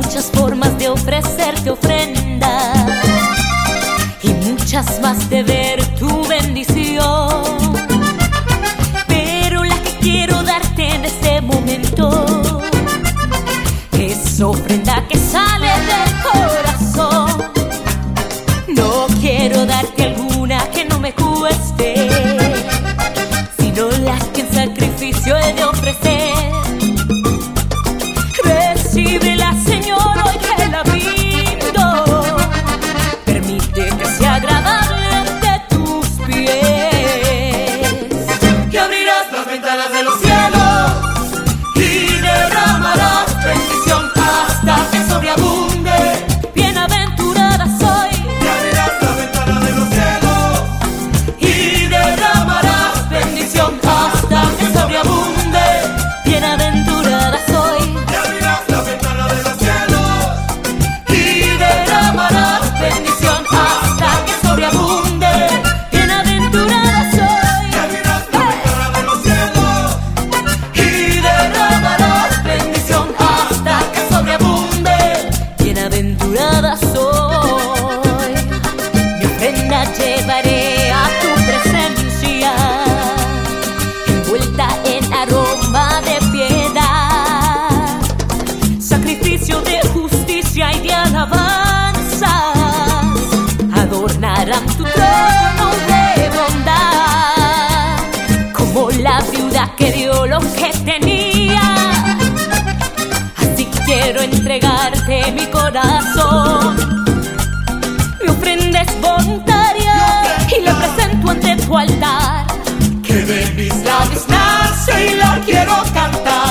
muchas formas de ofrecerte ofrenda y muchas más de ver tu bendición, pero la que quiero darte en este momento es ofrenda que sale del corazón. No quiero darte alguna que no me cueste, sino la que en sacrificio he de ofrecer. Recíbela, Señor, hoy que la brindo. Permite que sea agradable ante tus pies. Que abrirás las ventanas de los cielos y derramarás bendición hasta que sobreabunde. Bienaventurada soy. Que abrirás las ventanas de los cielos y derramarás bendición hasta que sobreabunde. Bienaventurada soy. Que abrirás las ventanas de los cielos y derramarás bendición hasta que sobreabunde. Bienaventurada soy. Que abrirás las ventanas de los cielos y derramarás bendición hasta que sobreabunde. Bienaventurada soy. Mi ofrenda llevaré a tu presencia, envuelta en aroma de piedad, sacrificio de justicia y de alabanza, adornarán tu trono de bondad, como la viuda que dio lo que tenía. Así quiero entregarte mi corazón. Mi ofrenda es voluntaria y la presento ante tu altar. Que de mis labios nace y la quiero cantar.